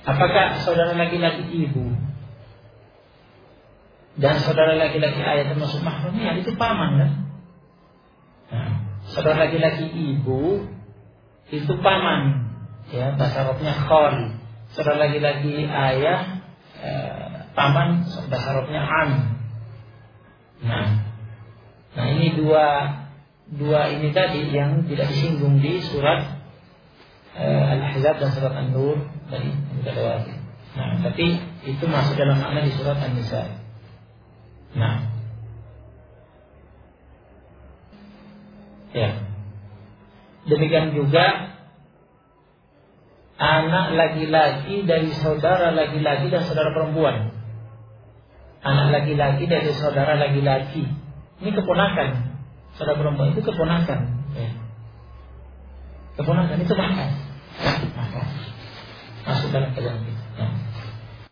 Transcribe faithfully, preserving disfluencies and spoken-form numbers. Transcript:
Apakah saudara laki-laki ibu dan saudara laki-laki ayah termasuk mahramnya? Itu paman kan? Nah, saudara laki-laki ibu itu paman, ya, bahasa Arabnya khal. Saudara laki-laki ayah eh, paman, bahasa Arabnya am. Nah, nah ini dua dua ini tadi yang tidak disinggung di surat eh, Al-Ahzab dan surat An-Nur tadi yang kita lewati. Nah, tapi itu masuk dalam makna di surat An-Nisa. Nah, ya. Demikian juga anak laki-laki dari saudara laki-laki dan saudara perempuan. Anak laki-laki dari saudara laki-laki. Ini keponakan. Saudara perempuan itu keponakan. Ya. Keponakan itu makan. Makan. Masuk dalam kajian kita.